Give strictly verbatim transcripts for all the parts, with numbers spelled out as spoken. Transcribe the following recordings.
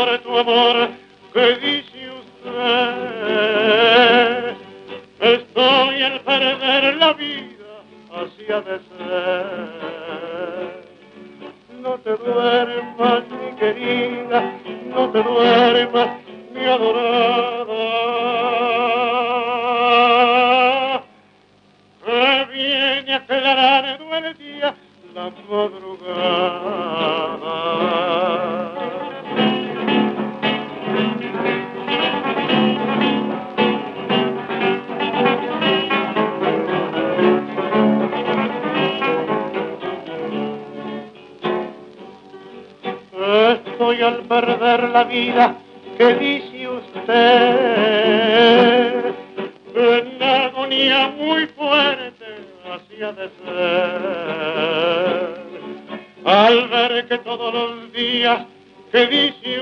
por tu amor que dice usted, estoy al perder la vida, así ha de ser. No te duermas, mi querida, no te duermas, mi adorada, que viene a aclarar el día la madrugada. Estoy al perder la vida, que dice usted, en agonía muy fuerte, así ha de ser. Al ver que todos los días, que dice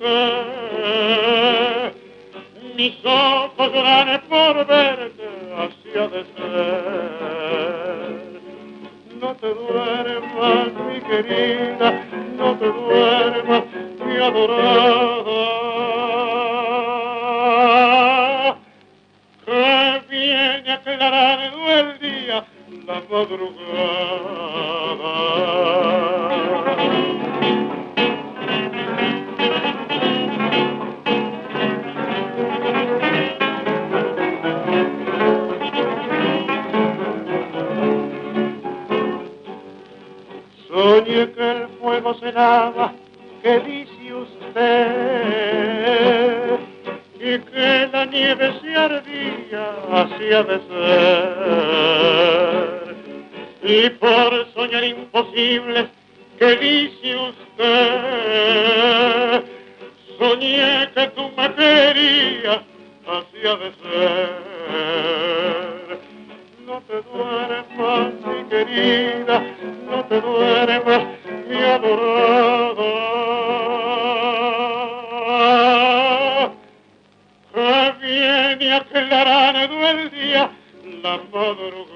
usted, mis ojos lloran por verte, así ha de ser. No te duermas, mi querida, no te duermas, mi adorada, que viene aclarando el día, la madrugada. Soñé que el fuego cenaba, que dice usted, y que la nieve se ardía, así ha de ser. Y por soñar imposibles, que dice usted, soñé que tú me querías, así ha de ser. No te duermas, mi querida, no te duermas, mi adorada, que viene aclarando el día, la madrugada.